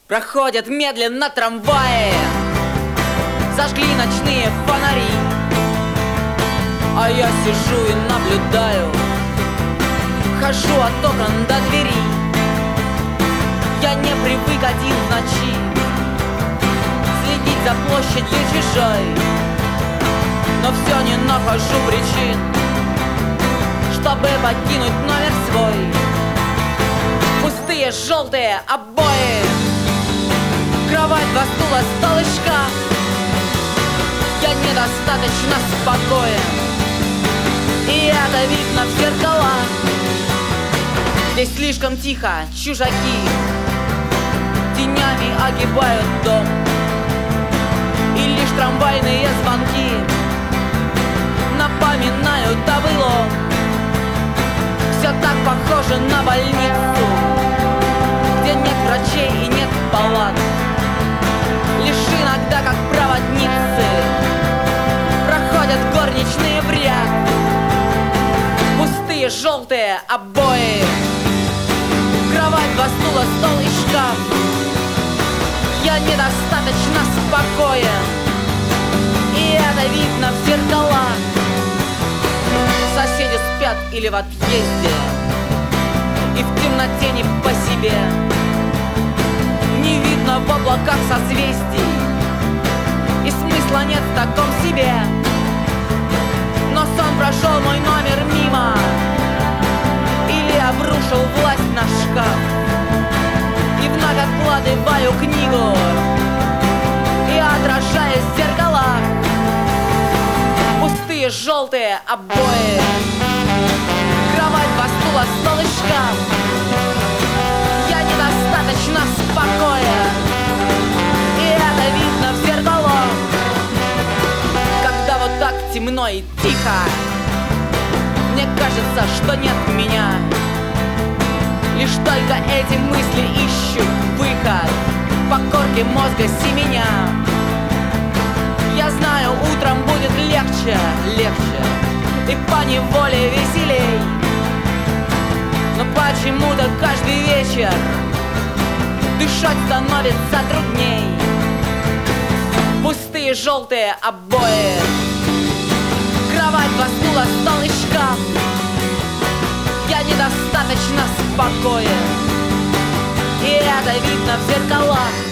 Проходят медленно трамваи, зажгли ночные фонари, а я сижу и наблюдаю, хожу от окон до двери. Я не привык один в ночи следить за площадью чужой, но все не нахожу причин, чтобы покинуть номер свой. Пустые желтые обои, кровать, два стула, стол и шкаф. Я недостаточно спокоен, и это видно в зеркалах. Здесь слишком тихо, чужаки тенями огибают дом, и лишь трамвайные звонки напоминают о былом. Все так похоже на больницу, где нет врачей и нет палат. Лишь иногда, как проводницы, проходят горничные в ряд. Пустые желтые обои, кровать, два стула, стол и шкаф. Я недостаточно спокоен, и это видно в зеркалах. Соседи спят или в отъезде, и в темноте не по себе. Не видно в облаках созвездий, и смысла нет в таком себе. Но сон прошел мой номер мимо, или обрушил власть на шкаф. И вновь откладываю книгу и отражаюсь в зеркалах. Пустые желтые обои, кровать, два стула, стол и шкаф. Я недостаточно спокоен, и это видно в зеркалах. Когда вот так темно и тихо, мне кажется, что нет меня. Лишь только эти мысли ищут выход по корке мозга семеня. Я знаю, утром будет легче, и поневоле веселей. Но почему-то каждый вечер дышать становится трудней. Пустые желтые обои, кровать, два стула, стол и шкаф. Я недостаточно спокоен, и это видно в зеркалах.